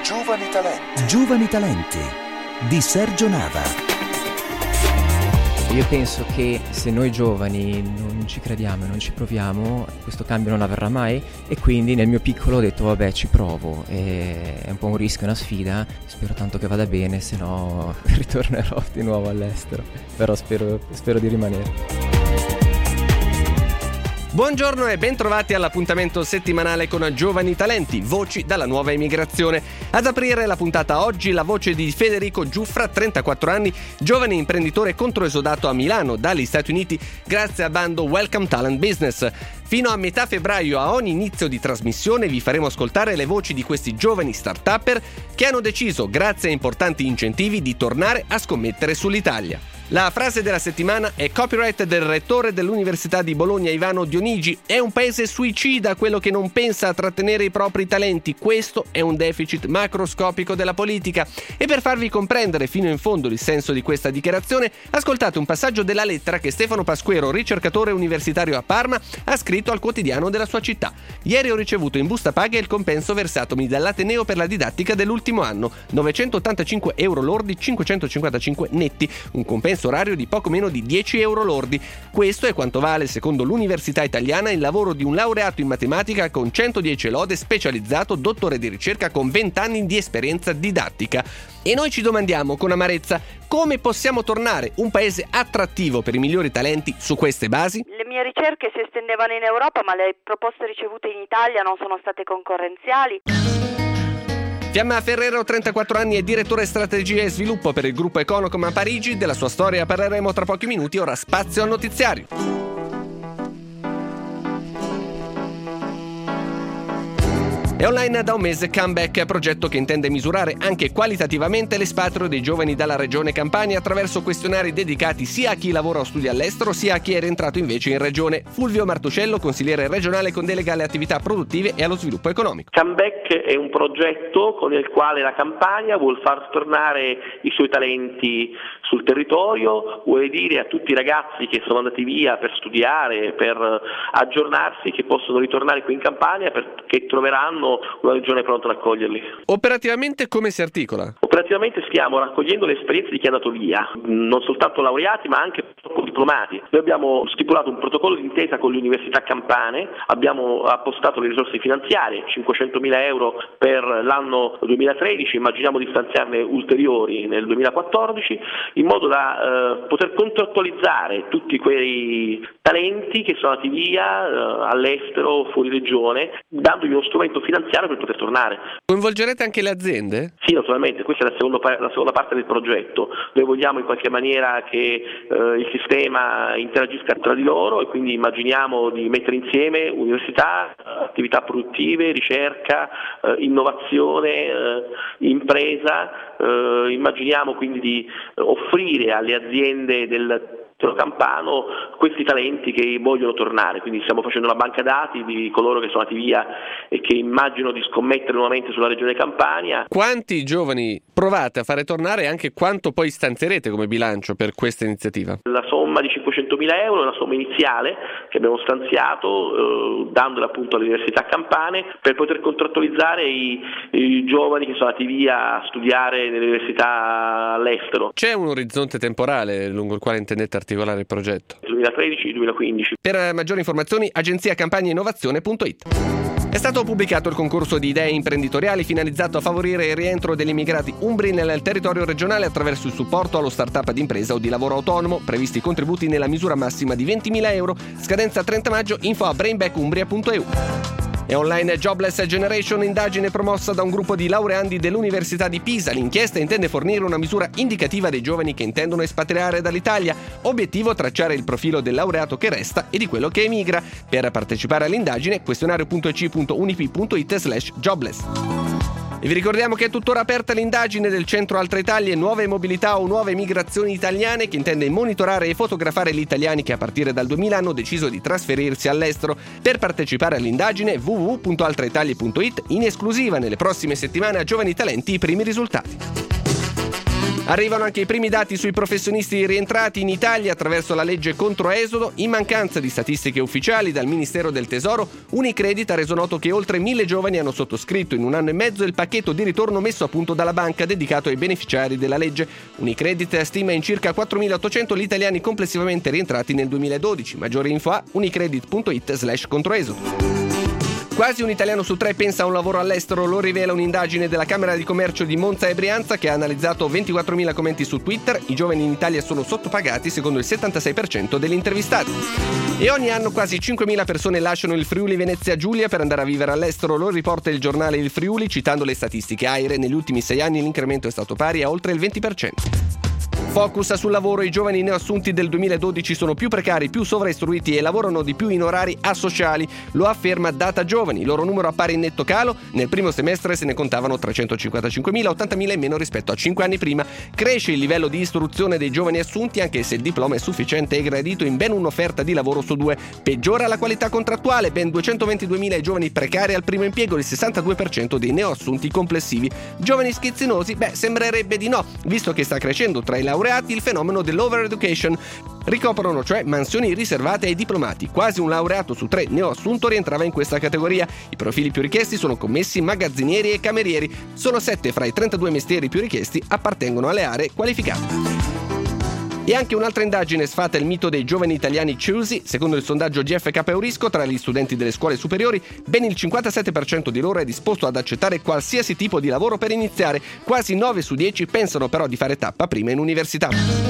Giovani Talenti. Giovani Talenti di Sergio Nava. Io penso che se noi giovani non ci crediamo e non ci proviamo, questo cambio non avverrà mai, e quindi nel mio piccolo ho detto vabbè, ci provo, è un po' un rischio, una sfida, spero tanto che vada bene, se no ritornerò di nuovo all'estero, però spero di rimanere. Buongiorno e bentrovati all'appuntamento settimanale con Giovani Talenti, voci dalla nuova emigrazione. Ad aprire la puntata oggi la voce di Federico Giuffra, 34 anni, giovane imprenditore controesodato a Milano dagli Stati Uniti grazie al bando Welcome Talent Business. Fino a metà febbraio, a ogni inizio di trasmissione, vi faremo ascoltare le voci di questi giovani start-upper che hanno deciso, grazie a importanti incentivi, di tornare a scommettere sull'Italia. La frase della settimana è copyright del rettore dell'Università di Bologna Ivano Dionigi: è un paese suicida quello che non pensa a trattenere i propri talenti, questo è un deficit macroscopico della politica. E per farvi comprendere fino in fondo il senso di questa dichiarazione, ascoltate un passaggio della lettera che Stefano Pasquero, ricercatore universitario a Parma, ha scritto al quotidiano della sua città. Ieri ho ricevuto in busta paga il compenso versatomi dall'Ateneo per la didattica dell'ultimo anno, 985 euro lordi, 555 netti, un compenso orario di poco meno di 10 euro lordi. Questo è quanto vale, secondo l'Università Italiana, il lavoro di un laureato in matematica con 110 lode, specializzato, dottore di ricerca con 20 anni di esperienza didattica. E noi ci domandiamo con amarezza: come possiamo tornare un paese attrattivo per i migliori talenti su queste basi? Le mie ricerche si estendevano in Europa, ma le proposte ricevute in Italia non sono state concorrenziali. Fiamma Ferrero, 34 anni, è direttore strategia e sviluppo per il gruppo Econocom a Parigi. Della sua storia parleremo tra pochi minuti, ora spazio al notiziario. È online da un mese Comeback, progetto che intende misurare anche qualitativamente l'espatrio dei giovani dalla regione Campania attraverso questionari dedicati sia a chi lavora o studia all'estero sia a chi è rientrato invece in regione. Fulvio Martuscello, consigliere regionale con delega alle attività produttive e allo sviluppo economico. Comeback è un progetto con il quale la Campania vuol far tornare i suoi talenti sul territorio, vuole dire a tutti i ragazzi che sono andati via per studiare, per aggiornarsi, che possono ritornare qui in Campania perché troveranno una regione pronta ad accoglierli. Operativamente come si articola? Operativamente stiamo raccogliendo le esperienze di chi è andato via, non soltanto laureati ma anche diplomati. Noi abbiamo stipulato un protocollo d'intesa con le università campane, abbiamo appostato le risorse finanziarie, 500.000 euro per l'anno 2013, immaginiamo di stanziarne ulteriori nel 2014, in modo da poter contrattualizzare tutti quei talenti che sono andati via all'estero, fuori regione, dandogli uno strumento finanziario per poter tornare. Coinvolgerete anche le aziende? Sì, naturalmente, questa è la seconda parte del progetto. Noi vogliamo in qualche maniera che il sistema interagisca tra di loro e quindi immaginiamo di mettere insieme università, attività produttive, ricerca, innovazione, impresa. Immaginiamo quindi di offrire alle aziende del campano questi talenti che vogliono tornare, quindi stiamo facendo una banca dati di coloro che sono andati via e che immagino di scommettere nuovamente sulla regione Campania. Quanti giovani provate a fare tornare e anche quanto poi stanzierete come bilancio per questa iniziativa? La somma di 500.000 euro è una somma iniziale che abbiamo stanziato dandola appunto alle università campane per poter contrattualizzare i giovani che sono andati via a studiare nelle università all'estero. C'è un orizzonte temporale lungo il quale intendete articolare il progetto? 2013-2015. Per maggiori informazioni agenziacampagnainnovazione.it. È stato pubblicato il concorso di idee imprenditoriali finalizzato a favorire il rientro degli immigrati umbri nel territorio regionale attraverso il supporto allo startup d'impresa o di lavoro autonomo, previsti contributi nella misura massima di 20.000 euro, scadenza 30 maggio, info a brainbackumbria.eu. È online Jobless Generation, indagine promossa da un gruppo di laureandi dell'Università di Pisa. L'inchiesta intende fornire una misura indicativa dei giovani che intendono espatriare dall'Italia. Obiettivo: tracciare il profilo del laureato che resta e di quello che emigra. Per partecipare all'indagine, questionario.ec.unipi.it/jobless. E vi ricordiamo che è tuttora aperta l'indagine del Centro Altra Italia e Nuove Mobilità o Nuove Migrazioni Italiane, che intende monitorare e fotografare gli italiani che a partire dal 2000 hanno deciso di trasferirsi all'estero. Per partecipare all'indagine www.altraitalia.it, in esclusiva nelle prossime settimane a Giovani Talenti i primi risultati. Arrivano anche i primi dati sui professionisti rientrati in Italia attraverso la legge contro esodo. In mancanza di statistiche ufficiali dal Ministero del Tesoro, Unicredit ha reso noto che oltre 1.000 giovani hanno sottoscritto in un anno e mezzo il pacchetto di ritorno messo a punto dalla banca dedicato ai beneficiari della legge. Unicredit stima in circa 4.800 gli italiani complessivamente rientrati nel 2012. Maggiori info a unicredit.it/controesodo. Quasi un italiano su 3 pensa a un lavoro all'estero, lo rivela un'indagine della Camera di Commercio di Monza e Brianza che ha analizzato 24.000 commenti su Twitter. I giovani in Italia sono sottopagati secondo il 76% degli intervistati. E ogni anno quasi 5.000 persone lasciano il Friuli Venezia Giulia per andare a vivere all'estero, lo riporta il giornale Il Friuli citando le statistiche AIRE. Negli ultimi 6 anni l'incremento è stato pari a oltre il 20%. Focus sul lavoro. I giovani neoassunti del 2012 sono più precari, più sovraistruiti e lavorano di più in orari asociali, lo afferma Data Giovani. Il loro numero appare in netto calo. Nel primo semestre se ne contavano 355.000, 80.000 in meno rispetto a 5 anni prima. Cresce il livello di istruzione dei giovani assunti, anche se il diploma è sufficiente e gradito in ben un'offerta di lavoro su 2. Peggiora la qualità contrattuale, ben 222.000 i giovani precari al primo impiego, il 62% dei neoassunti complessivi. Giovani schizzinosi? Sembrerebbe di no, visto che sta crescendo tra i laureati il fenomeno dell'overeducation. Ricoprono cioè mansioni riservate ai diplomati. Quasi un laureato su 3 neoassunto rientrava in questa categoria. I profili più richiesti sono commessi, magazzinieri e camerieri. Solo 7 fra i 32 mestieri più richiesti appartengono alle aree qualificate. E anche un'altra indagine sfata il mito dei giovani italiani choosy. Secondo il sondaggio GFK Eurisco, tra gli studenti delle scuole superiori, ben il 57% di loro è disposto ad accettare qualsiasi tipo di lavoro per iniziare. Quasi 9 su 10 pensano però di fare tappa prima in università.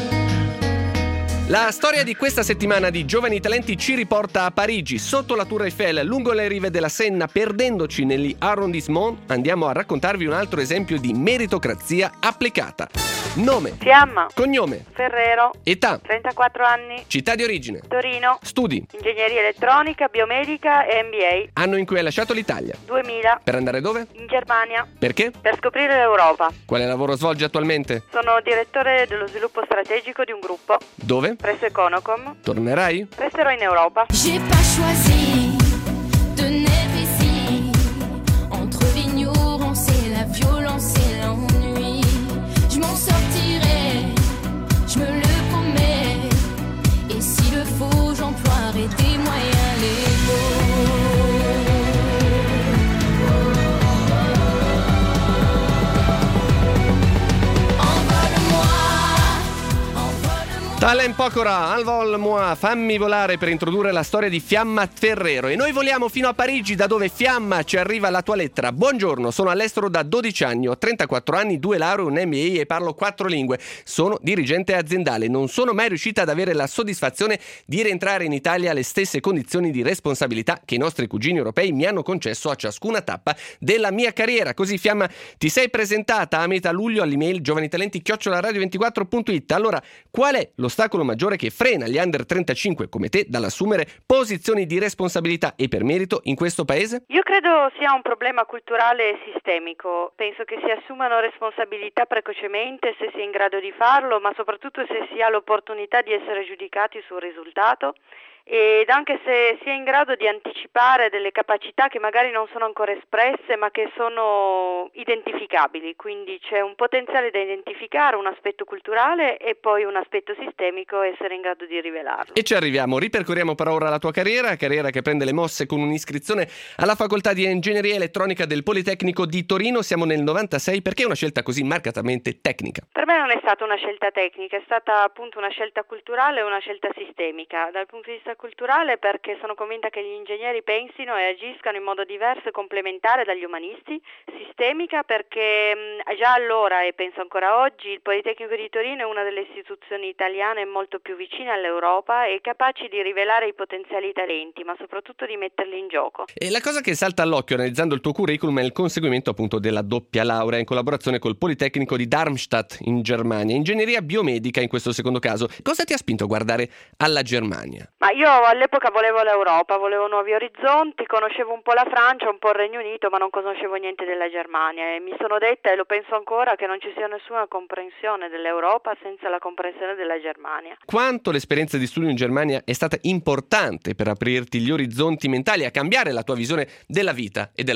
La storia di questa settimana di Giovani Talenti ci riporta a Parigi, sotto la Tour Eiffel, lungo le rive della Senna, perdendoci negli arrondissement. Andiamo a raccontarvi un altro esempio di meritocrazia applicata. Nome. Fiamma. Cognome. Ferrero. Età. 34 anni. Città di origine. Torino. Studi. Ingegneria elettronica, biomedica e MBA. Anno in cui hai lasciato l'Italia. 2000. Per andare dove? In Germania. Perché? Per scoprire l'Europa. Quale lavoro svolgi attualmente? Sono direttore dello sviluppo strategico di un gruppo. Dove? Presso Econocom. Tornerai? Resterò in Europa. J'ai pas choisi de naître ici. Entre l'ignorance et la violence et l'ennui, je m'en sortirai, je me le promets. Et si le faut, j'emploierai des moyens légaux. Talent Pokora, Envol moi, fammi volare, per introdurre la storia di Fiamma Ferrero. E noi voliamo fino a Parigi, da dove Fiamma ci arriva la tua lettera. Buongiorno, sono all'estero da 12 anni, ho 34 anni, 2 lauree, un MBA e parlo 4 lingue. Sono dirigente aziendale, non sono mai riuscita ad avere la soddisfazione di rientrare in Italia alle stesse condizioni di responsabilità che i nostri cugini europei mi hanno concesso a ciascuna tappa della mia carriera. Così Fiamma, ti sei presentata a metà luglio all'email giovanitalenti@radio24.it. Allora, qual è l'ostacolo maggiore che frena gli under 35 come te dall'assumere posizioni di responsabilità e per merito in questo paese? Io credo sia un problema culturale e sistemico. Penso che si assumano responsabilità precocemente se si è in grado di farlo, ma soprattutto se si ha l'opportunità di essere giudicati sul risultato. Ed anche se si è in grado di anticipare delle capacità che magari non sono ancora espresse ma che sono identificabili, quindi c'è un potenziale da identificare, un aspetto culturale e poi un aspetto sistemico, essere in grado di rivelarlo. E ci arriviamo, ripercorriamo per ora la tua carriera che prende le mosse con un'iscrizione alla facoltà di ingegneria elettronica del Politecnico di Torino. Siamo nel 96, perché una scelta così marcatamente tecnica? Per me non è stata una scelta tecnica, è stata appunto una scelta culturale e una scelta sistemica. Dal punto di vista culturale perché sono convinta che gli ingegneri pensino e agiscano in modo diverso e complementare dagli umanisti. Sistemica perché già allora e penso ancora oggi il Politecnico di Torino è una delle istituzioni italiane molto più vicine all'Europa e capaci di rivelare i potenziali talenti, ma soprattutto di metterli in gioco. E la cosa che salta all'occhio analizzando il tuo curriculum è il conseguimento appunto della doppia laurea in collaborazione col Politecnico di Darmstadt in Germania, ingegneria biomedica in questo secondo caso. Cosa ti ha spinto a guardare alla Germania? Ma io all'epoca volevo l'Europa, volevo nuovi orizzonti, conoscevo un po' la Francia, un po' il Regno Unito, ma non conoscevo niente della Germania e mi sono detta, e lo penso ancora, che non ci sia nessuna comprensione dell'Europa senza la comprensione della Germania. Quanto l'esperienza di studio in Germania è stata importante per aprirti gli orizzonti mentali, a cambiare la tua visione della vita e del lavoro?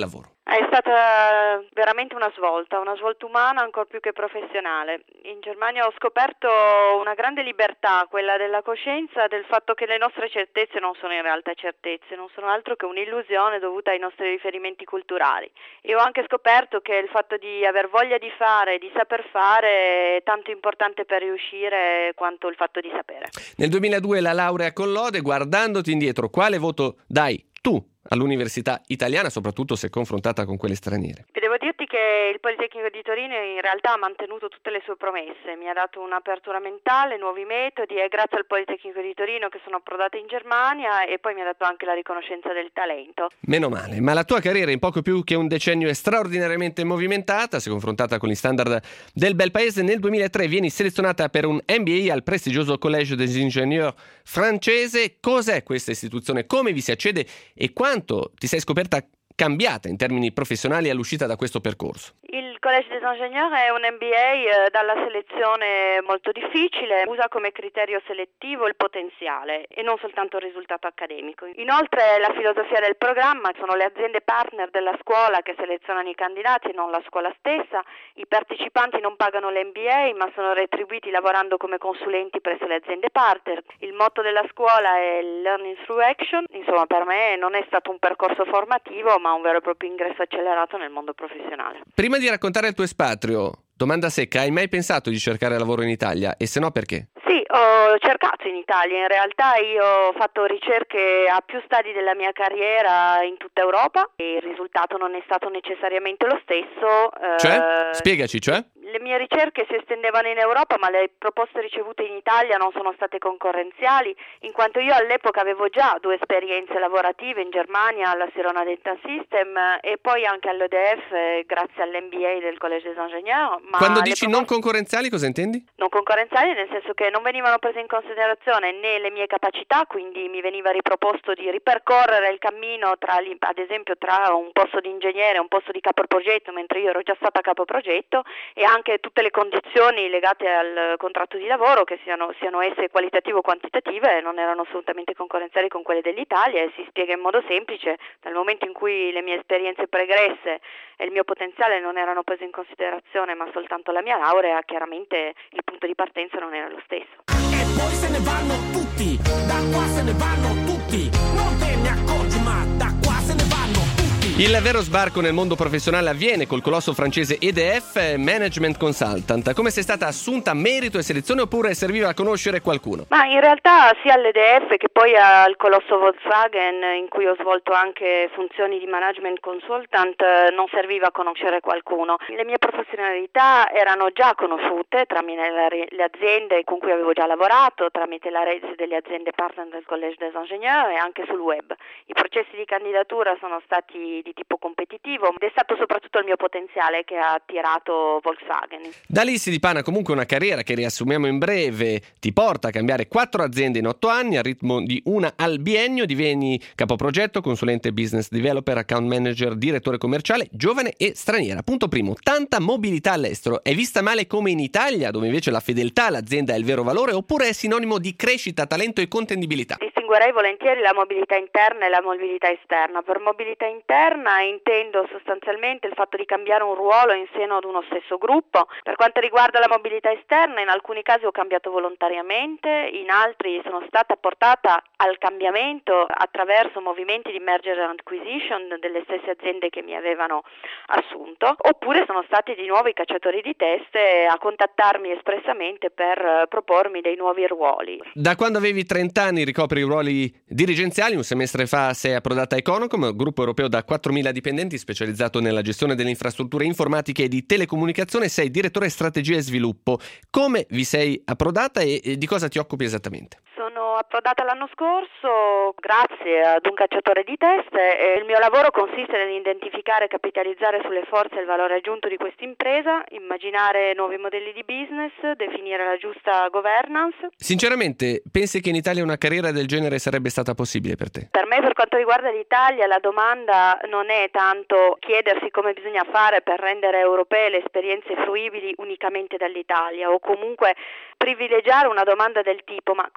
È stata veramente una svolta umana ancor più che professionale. In Germania ho scoperto una grande libertà, quella della coscienza del fatto che le nostre certezze non sono in realtà certezze, non sono altro che un'illusione dovuta ai nostri riferimenti culturali. E ho anche scoperto che il fatto di aver voglia di fare, di saper fare, è tanto importante per riuscire quanto il fatto di sapere. Nel 2002 la laurea con lode, guardandoti indietro, quale voto dai tu all'università italiana, soprattutto se confrontata con quelle straniere? Devo dirti che il Politecnico di Torino in realtà ha mantenuto tutte le sue promesse, mi ha dato un'apertura mentale, nuovi metodi, e grazie al Politecnico di Torino che sono approdata in Germania, e poi mi ha dato anche la riconoscenza del talento. Meno male, ma la tua carriera in poco più che un decennio è straordinariamente movimentata, se confrontata con gli standard del bel paese. Nel 2003 vieni selezionata per un MBA al prestigioso Collège des Ingénieurs francese. Cos'è questa istituzione? Come vi si accede e quanto ti sei scoperta cambiata in termini professionali all'uscita da questo percorso? Il Collège des Ingénieurs è un MBA dalla selezione molto difficile, usa come criterio selettivo il potenziale e non soltanto il risultato accademico. Inoltre la filosofia del programma sono le aziende partner della scuola che selezionano i candidati e non la scuola stessa. I partecipanti non pagano l'MBA ma sono retribuiti lavorando come consulenti presso le aziende partner. Il motto della scuola è Learning through Action. Insomma, per me non è stato un percorso formativo ma un vero e proprio ingresso accelerato nel mondo professionale. Prima di raccontare il tuo espatrio, domanda secca, hai mai pensato di cercare lavoro in Italia? E se no, perché? Sì, ho cercato in Italia. In realtà io ho fatto ricerche a più stadi della mia carriera in tutta Europa e il risultato non è stato necessariamente lo stesso. Cioè? Spiegaci, cioè? Le mie ricerche si estendevano in Europa, ma le proposte ricevute in Italia non sono state concorrenziali, in quanto io all'epoca avevo già 2 esperienze lavorative in Germania alla Sirona Dental System e poi anche all'EDF grazie all'MBA del Collège des Ingénieurs. Ma quando dici non concorrenziali, cosa intendi? Non concorrenziali nel senso che non venivano prese in considerazione né le mie capacità, quindi mi veniva riproposto di ripercorrere il cammino ad esempio tra un posto di ingegnere e un posto di capoprogetto, mentre io ero già stata capoprogetto, e anche tutte le condizioni legate al contratto di lavoro, che siano esse qualitative o quantitative, non erano assolutamente concorrenziali con quelle dell'Italia. E si spiega in modo semplice: dal momento in cui le mie esperienze pregresse e il mio potenziale non erano prese in considerazione ma soltanto la mia laurea, chiaramente il punto di partenza non era lo stesso. E poi se ne vanno tutti, da qua se ne vanno tutti, non te ne accorgi ma da qua se ne vanno tutti. Il vero sbarco nel mondo professionale avviene col colosso francese EDF Management Consultant. Come sei stata assunta, merito e selezione, oppure serviva a conoscere qualcuno? Ma in realtà sia all'EDF che poi al colosso Volkswagen, in cui ho svolto anche funzioni di management consultant, non serviva a conoscere qualcuno. Le mie professionalità erano già conosciute tramite le aziende con cui avevo già lavorato, tramite la rete delle aziende partner del Collège des Ingénieurs e anche sul web. I processi di candidatura sono stati di tipo competitivo ed è stato soprattutto il mio potenziale che ha attirato Volkswagen. Da lì si dipana comunque una carriera che, riassumiamo in breve, ti porta a cambiare 4 aziende in 8 anni al ritmo di una al biennio. Divieni capoprogetto, consulente business developer, account manager, direttore commerciale, giovane e straniera. Punto primo, tanta mobilità all'estero è vista male come in Italia, dove invece la fedeltà all'azienda è il vero valore, oppure è sinonimo di crescita, talento e contendibilità? Distinguerei volentieri la mobilità interna e la mobilità esterna. Per mobilità interna intendo sostanzialmente il fatto di cambiare un ruolo in seno ad uno stesso gruppo. Per quanto riguarda la mobilità esterna, in alcuni casi ho cambiato volontariamente, in altri sono stata portata al cambiamento attraverso movimenti di merger and acquisition delle stesse aziende che mi avevano assunto, oppure sono stati di nuovo i cacciatori di teste a contattarmi espressamente per propormi dei nuovi ruoli. Da quando avevi 30 anni ricopri ruoli dirigenziali, un semestre fa sei approdata a Econocom, gruppo europeo da 4.000 dipendenti specializzato nella gestione delle infrastrutture informatiche e di telecomunicazione. Sei direttore strategia e sviluppo. Come vi sei approdata e di cosa ti occupi esattamente? Sono approdata l'anno scorso grazie ad un cacciatore di teste e il mio lavoro consiste nell'identificare e capitalizzare sulle forze e il valore aggiunto di questa impresa, immaginare nuovi modelli di business, definire la giusta governance. Sinceramente, pensi che in Italia una carriera del genere sarebbe stata possibile per te? Per me, per quanto riguarda l'Italia, la domanda non è tanto chiedersi come bisogna fare per rendere europee le esperienze fruibili unicamente dall'Italia, o comunque privilegiare una domanda del tipo: ma cosa bisogna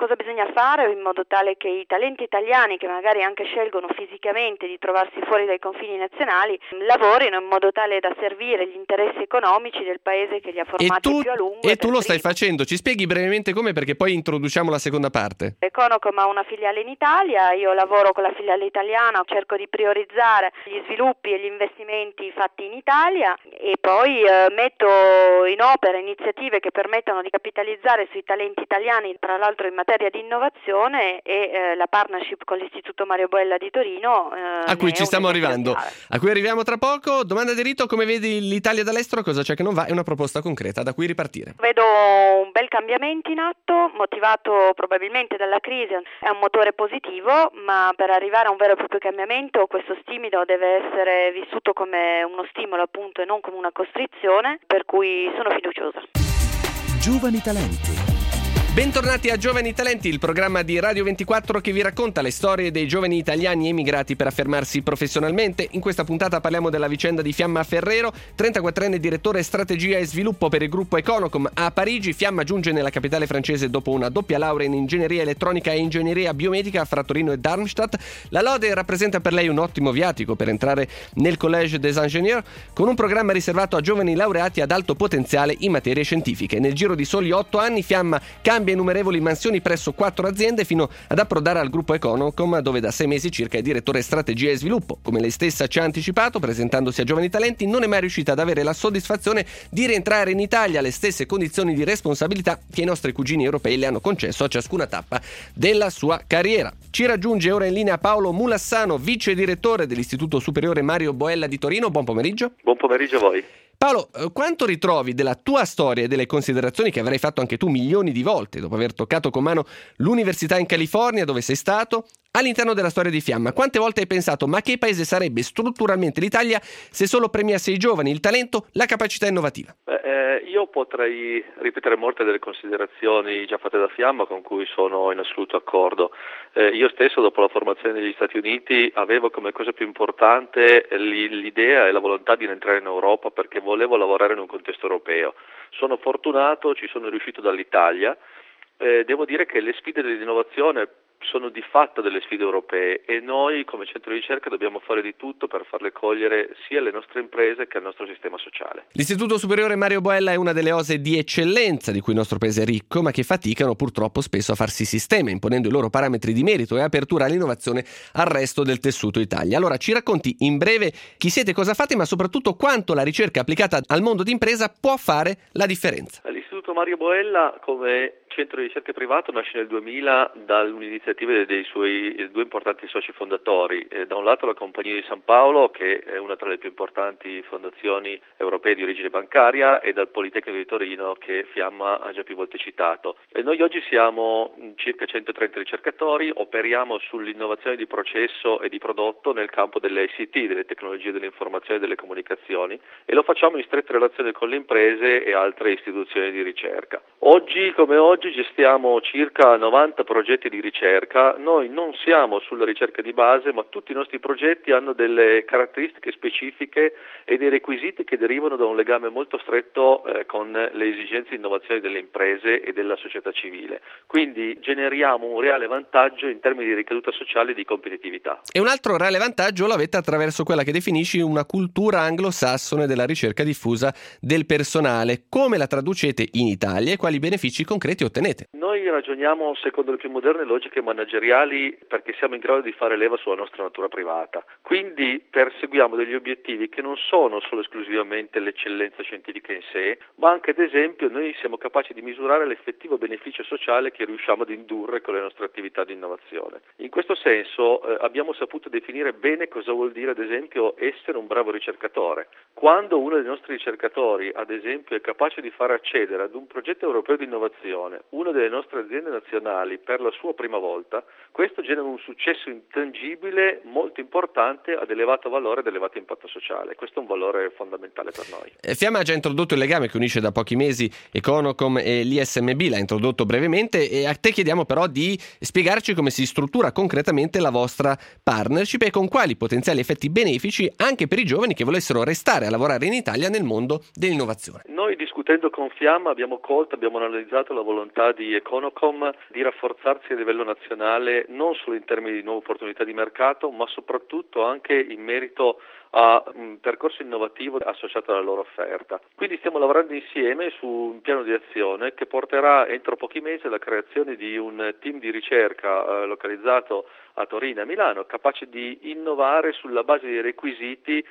bisogna fare in modo tale che i talenti italiani, che magari anche scelgono fisicamente di trovarsi fuori dai confini nazionali, lavorino in modo tale da servire gli interessi economici del paese che li ha formati più a lungo. E tu lo stai facendo, ci spieghi brevemente come, perché poi introduciamo la seconda parte. Econocom ha una filiale in Italia, io lavoro con la filiale italiana, cerco di priorizzare gli sviluppi e gli investimenti fatti in Italia e poi metto in opera iniziative che permettano di capitalizzare sui talenti italiani, tra l'altro in materia di innovazione, e la partnership con l'Istituto Mario Boella di Torino a cui ci stiamo arrivando, a cui arriviamo tra poco. Domanda di rito: come vedi l'Italia dall'estero? Cosa c'è che non va? È una proposta concreta da cui ripartire. Vedo un bel cambiamento in atto, motivato probabilmente dalla crisi. È un motore positivo, ma per arrivare a un vero e proprio cambiamento questo stimolo deve essere vissuto come uno stimolo, appunto, e non come una costrizione, per cui sono fiduciosa. Giovani talenti. Bentornati a Giovani Talenti, il programma di Radio 24 che vi racconta le storie dei giovani italiani emigrati per affermarsi professionalmente. In questa puntata parliamo della vicenda di Fiamma Ferrero, 34enne direttore strategia e sviluppo per il gruppo Econocom a Parigi. Fiamma giunge nella capitale francese dopo una doppia laurea in ingegneria elettronica e ingegneria biomedica fra Torino e Darmstadt. La lode rappresenta per lei un ottimo viatico per entrare nel Collège des Ingénieurs, con un programma riservato a giovani laureati ad alto potenziale in materie scientifiche. Nel giro di soli 8 anni Fiamma cambia innumerevoli mansioni presso 4 aziende fino ad approdare al gruppo Econocom, dove da 6 mesi circa è direttore strategia e sviluppo. Come lei stessa ci ha anticipato presentandosi a Giovani Talenti, non è mai riuscita ad avere la soddisfazione di rientrare in Italia alle stesse condizioni di responsabilità che i nostri cugini europei le hanno concesso a ciascuna tappa della sua carriera. Ci raggiunge ora in linea Paolo Mulassano, vice direttore dell'Istituto Superiore Mario Boella di Torino. Buon pomeriggio. Buon pomeriggio a voi. Paolo, quanto ritrovi della tua storia e delle considerazioni che avrai fatto anche tu milioni di volte dopo aver toccato con mano l'università in California dove sei stato, all'interno della storia di Fiamma? Quante volte hai pensato ma che paese sarebbe strutturalmente l'Italia se solo premiasse i giovani, il talento, la capacità innovativa? Io potrei ripetere molte delle considerazioni già fatte da Fiamma, con cui sono in assoluto accordo. Io stesso, dopo la formazione negli Stati Uniti, avevo come cosa più importante l'idea e la volontà di entrare in Europa, perché volevo lavorare in un contesto europeo. Sono fortunato, ci sono riuscito dall'Italia. Devo dire che le sfide dell'innovazione sono di fatto delle sfide europee e noi come centro di ricerca dobbiamo fare di tutto per farle cogliere sia alle nostre imprese che al nostro sistema sociale. L'Istituto Superiore Mario Boella è una delle ose di eccellenza di cui il nostro paese è ricco, ma che faticano purtroppo spesso a farsi sistema, imponendo i loro parametri di merito e apertura all'innovazione al resto del tessuto Italia. Allora ci racconti in breve chi siete, cosa fate, ma soprattutto quanto la ricerca applicata al mondo d'impresa può fare la differenza. L'Istituto Mario Boella, come centro di ricerca privato, nasce nel 2000 dall'iniziativa dei suoi 2 importanti soci fondatori. Da un lato la Compagnia di San Paolo, che è una tra le più importanti fondazioni europee di origine bancaria, e dal Politecnico di Torino, che Fiamma ha già più volte citato. E noi oggi siamo circa 130 ricercatori, operiamo sull'innovazione di processo e di prodotto nel campo delle ICT, delle tecnologie dell'informazione e delle comunicazioni, e lo facciamo in stretta relazione con le imprese e altre istituzioni di ricerca. Oggi come oggi gestiamo circa 90 progetti di ricerca. Noi non siamo sulla ricerca di base, ma tutti i nostri progetti hanno delle caratteristiche specifiche e dei requisiti che derivano da un legame molto stretto con le esigenze di innovazione delle imprese e della società civile. Quindi generiamo un reale vantaggio in termini di ricaduta sociale e di competitività. E un altro reale vantaggio lo avete attraverso quella che definisci una cultura anglosassone della ricerca diffusa del personale. Come la traducete in Italia e quali benefici concreti ottenete? Noi ragioniamo secondo le più moderne logiche manageriali, perché siamo in grado di fare leva sulla nostra natura privata. Quindi perseguiamo degli obiettivi che non sono solo esclusivamente l'eccellenza scientifica in sé, ma anche, ad esempio, noi siamo capaci di misurare l'effettivo beneficio sociale che riusciamo ad indurre con le nostre attività di innovazione. In questo senso abbiamo saputo definire bene cosa vuol dire, ad esempio, essere un bravo ricercatore. Quando uno dei nostri ricercatori, ad esempio, è capace di far accedere ad un progetto europeo di innovazione una delle nostre aziende nazionali per la sua prima volta, questo genera un successo intangibile molto importante ad elevato valore ed elevato impatto sociale. Questo è un valore fondamentale per noi. Fiamma ha già introdotto il legame che unisce da pochi mesi Econocom e l'ISMB, l'ha introdotto brevemente, e a te chiediamo però di spiegarci come si struttura concretamente la vostra partnership e con quali potenziali effetti benefici anche per i giovani che volessero restare a lavorare in Italia nel mondo dell'innovazione. Noi Noi discutendo con Fiamma abbiamo analizzato la volontà di Econocom di rafforzarsi a livello nazionale non solo in termini di nuove opportunità di mercato, ma soprattutto anche in merito a un percorso innovativo associato alla loro offerta. Quindi stiamo lavorando insieme su un piano di azione che porterà entro pochi mesi alla creazione di un team di ricerca localizzato a Torino e a Milano, capace di innovare sulla base dei requisiti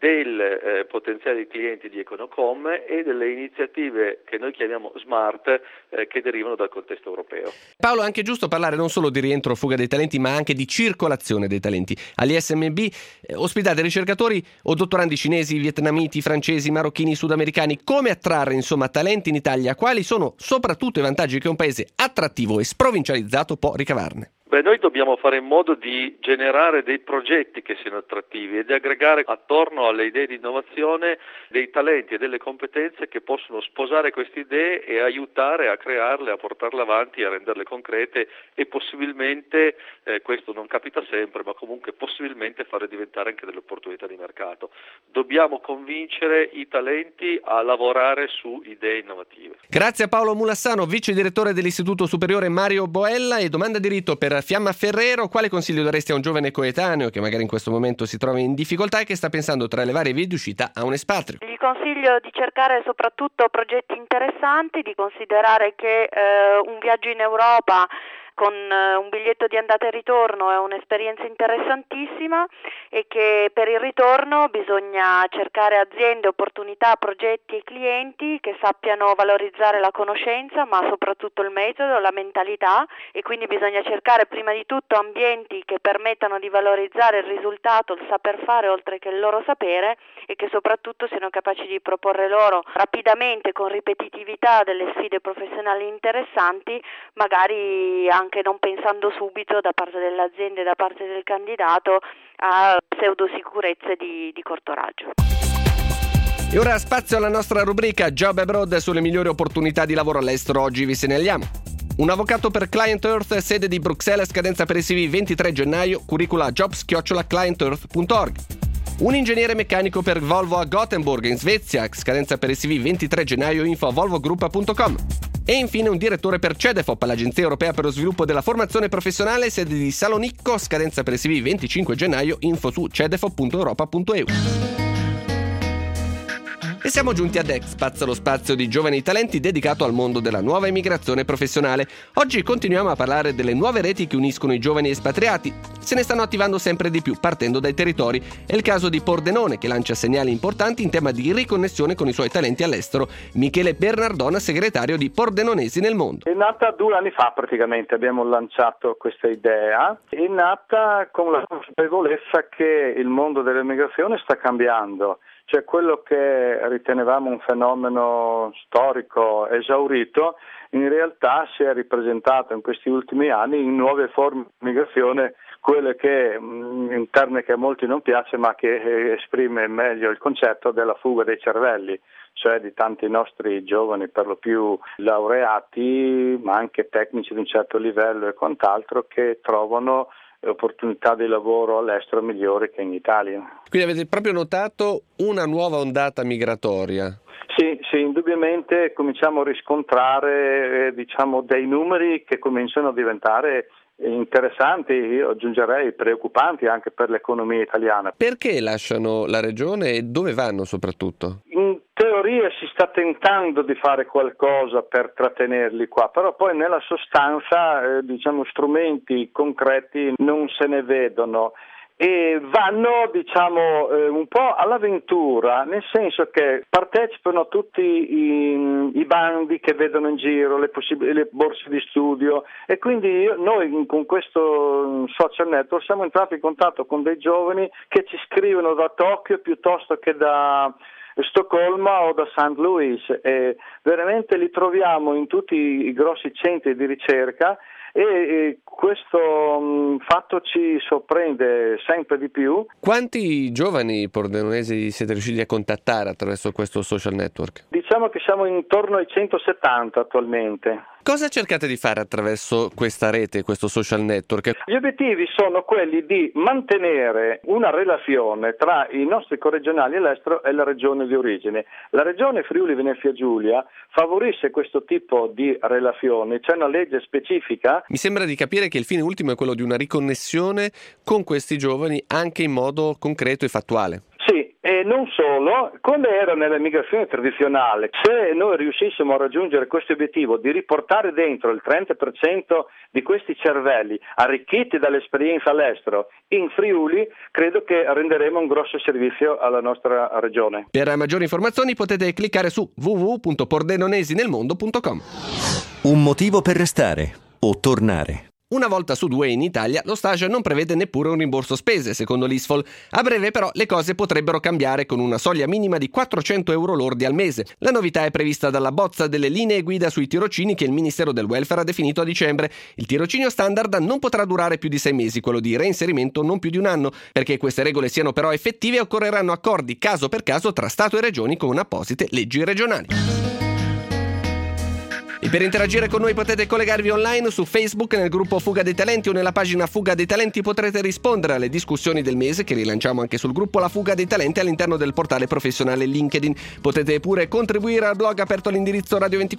del potenziali clienti di Econocom e delle iniziative che noi chiamiamo smart che derivano dal contesto europeo. Paolo, è anche giusto parlare non solo di rientro o fuga dei talenti, ma anche di circolazione dei talenti. Agli SMB ospitate ricercatori o dottorandi cinesi, vietnamiti, francesi, marocchini, sudamericani. Come attrarre insomma talenti in Italia? Quali sono soprattutto i vantaggi che un paese attrattivo e sprovincializzato può ricavarne? Noi dobbiamo fare in modo di generare dei progetti che siano attrattivi e di aggregare attorno alle idee di innovazione dei talenti e delle competenze che possono sposare queste idee e aiutare a crearle, a portarle avanti, a renderle concrete e possibilmente, questo non capita sempre, ma comunque possibilmente fare diventare anche delle opportunità di mercato. Dobbiamo convincere i talenti a lavorare su idee innovative. Grazie a Paolo Mulassano, vice direttore dell'Istituto Superiore Mario Boella. E domanda diritto per Fiamma Ferrero: quale consiglio daresti a un giovane coetaneo che magari in questo momento si trova in difficoltà e che sta pensando tra le varie vie di uscita a un espatrio? Gli consiglio di cercare soprattutto progetti interessanti, di considerare che un viaggio in Europa con un biglietto di andata e ritorno è un'esperienza interessantissima e che per il ritorno bisogna cercare aziende, opportunità, progetti e clienti che sappiano valorizzare la conoscenza, ma soprattutto il metodo, la mentalità, e quindi bisogna cercare prima di tutto ambienti che permettano di valorizzare il risultato, il saper fare oltre che il loro sapere, e che soprattutto siano capaci di proporre loro rapidamente, con ripetitività, delle sfide professionali interessanti, magari anche non pensando subito da parte dell'azienda e da parte del candidato a pseudosicurezze di corto raggio. E ora spazio alla nostra rubrica Job Abroad sulle migliori opportunità di lavoro all'estero. Oggi vi segnaliamo un avvocato per Client Earth, sede di Bruxelles, scadenza per i CV 23 gennaio, curricula jobs@clientearth.org. Un ingegnere meccanico per Volvo a Gothenburg in Svezia, scadenza per i CV 23 gennaio, info@volvogroup.com. E infine un direttore per CEDEFOP, l'Agenzia Europea per lo Sviluppo della Formazione Professionale, sede di Salonicco, scadenza per i CV 25 gennaio, info su cedefop.europa.eu. E siamo giunti ad Expats, lo spazio di giovani talenti dedicato al mondo della nuova immigrazione professionale. Oggi continuiamo a parlare delle nuove reti che uniscono i giovani espatriati. Se ne stanno attivando sempre di più, partendo dai territori. È il caso di Pordenone, che lancia segnali importanti in tema di riconnessione con i suoi talenti all'estero. Michele Bernardona, segretario di Pordenonesi nel mondo. È nata 2 anni fa praticamente, abbiamo lanciato questa idea. È nata con la consapevolezza che il mondo dell'immigrazione sta cambiando. Cioè quello che ritenevamo un fenomeno storico esaurito, in realtà si è ripresentato in questi ultimi anni in nuove forme di migrazione, quelle che, un termine che a molti non piace, ma che esprime meglio il concetto della fuga dei cervelli, cioè di tanti nostri giovani, per lo più laureati, ma anche tecnici di un certo livello e quant'altro, che trovano opportunità di lavoro all'estero migliori che in Italia. Quindi avete proprio notato una nuova ondata migratoria? Sì, indubbiamente cominciamo a riscontrare dei numeri che cominciano a diventare interessanti, io aggiungerei preoccupanti anche per l'economia italiana. Perché lasciano la regione e dove vanno soprattutto? In teoria si sta tentando di fare qualcosa per trattenerli qua, però poi nella sostanza strumenti concreti non se ne vedono. E vanno un po' all'avventura, nel senso che partecipano a tutti i bandi che vedono in giro, le borse di studio, e quindi noi con questo social network siamo entrati in contatto con dei giovani che ci scrivono da Tokyo piuttosto che da Stoccolma o da St. Louis, e veramente li troviamo in tutti i grossi centri di ricerca. E questo fatto ci sorprende sempre di più. Quanti giovani pordenonesi siete riusciti a contattare attraverso questo social network? Diciamo che siamo intorno ai 170 attualmente. Cosa cercate di fare attraverso questa rete, questo social network? Gli obiettivi sono quelli di mantenere una relazione tra i nostri corregionali all'estero e la regione di origine. La regione Friuli Venezia Giulia favorisce questo tipo di relazioni, c'è una legge specifica. Mi sembra di capire che il fine ultimo è quello di una riconnessione con questi giovani anche in modo concreto e fattuale. Sì, e non solo, come era nell'emigrazione tradizionale, se noi riuscissimo a raggiungere questo obiettivo di riportare dentro il 30% di questi cervelli arricchiti dall'esperienza all'estero in Friuli, credo che renderemo un grosso servizio alla nostra regione. Per maggiori informazioni potete cliccare su www.pordenonesinelmondo.com. Un motivo per restare o tornare. Una volta su 2 in Italia lo stage non prevede neppure un rimborso spese, secondo l'ISFOL. A breve però le cose potrebbero cambiare con una soglia minima di 400 euro lordi al mese. La novità è prevista dalla bozza delle linee guida sui tirocini che il Ministero del Welfare ha definito a dicembre. Il tirocinio standard non potrà durare più di 6 mesi, quello di reinserimento non più di un anno. Perché queste regole siano però effettive occorreranno accordi caso per caso tra Stato e Regioni con apposite leggi regionali. E per interagire con noi potete collegarvi online su Facebook nel gruppo Fuga dei Talenti o nella pagina Fuga dei Talenti. Potrete rispondere alle discussioni del mese che rilanciamo anche sul gruppo La Fuga dei Talenti all'interno del portale professionale LinkedIn. Potete pure contribuire al blog aperto all'indirizzo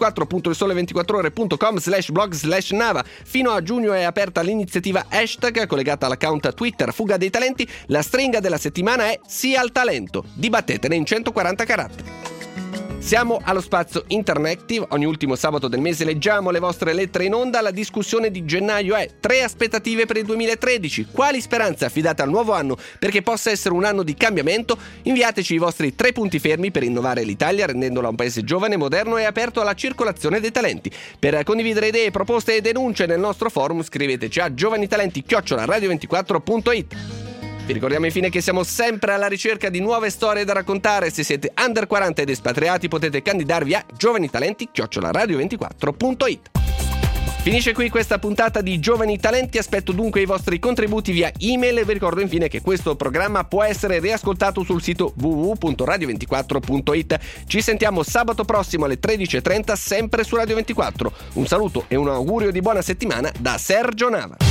radio24.ilsole24ore.com/blog/Nava. Fino a giugno è aperta l'iniziativa hashtag collegata all'account Twitter Fuga dei Talenti. La stringa della settimana è Sì al talento. Dibattetene in 140 caratteri. Siamo allo spazio Interactive, ogni ultimo sabato del mese leggiamo le vostre lettere in onda. La discussione di gennaio è 3 aspettative per il 2013. Quali speranze affidate al nuovo anno perché possa essere un anno di cambiamento? Inviateci i vostri 3 punti fermi per innovare l'Italia rendendola un paese giovane, moderno e aperto alla circolazione dei talenti. Per condividere idee, proposte e denunce nel nostro forum scriveteci a giovanitalenti@radio24.it. Vi ricordiamo infine che siamo sempre alla ricerca di nuove storie da raccontare. Se siete under 40 ed espatriati potete candidarvi a giovanitalenti@radio24.it. Finisce qui questa puntata di Giovani Talenti, aspetto dunque i vostri contributi via email e vi ricordo infine che questo programma può essere riascoltato sul sito www.radio24.it. Ci sentiamo sabato prossimo alle 13:30 sempre su Radio 24. Un saluto e un augurio di buona settimana da Sergio Nava.